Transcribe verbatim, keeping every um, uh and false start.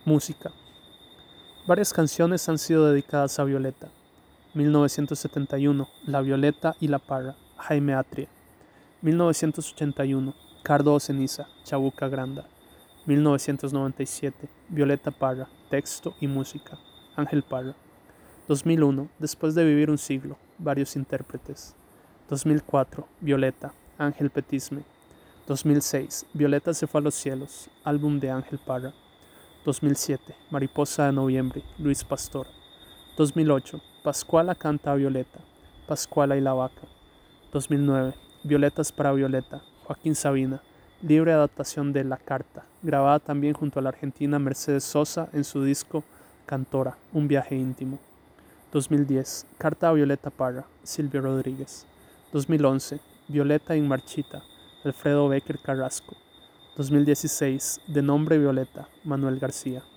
Música. Varias canciones han sido dedicadas a Violeta. mil novecientos setenta y uno, La Violeta y la Parra, Jaime Atria. mil novecientos ochenta y uno, Cardo o Ceniza, Chabuca Granda. mil novecientos noventa y siete, Violeta Parra, texto y música, Ángel Parra. dos mil uno, Después de vivir un siglo, varios intérpretes. dos mil cuatro, Violeta, Ángel Petisme. dos mil seis, Violeta se fue a los cielos, álbum de Ángel Parra. dos mil siete, Mariposa de noviembre, Luis Pastor. dos mil ocho, Pascuala canta a Violeta, Pascuala y la vaca. dos mil nueve, Violetas para Violeta, Joaquín Sabina, libre adaptación de La Carta, grabada también junto a la argentina Mercedes Sosa en su disco Cantora, un viaje íntimo. dos mil diez, Carta a Violeta Parra, Silvio Rodríguez. dos mil once, Violeta en Marchita, Alfredo Becker Carrasco. dos mil dieciséis, De nombre Violeta, Manuel García.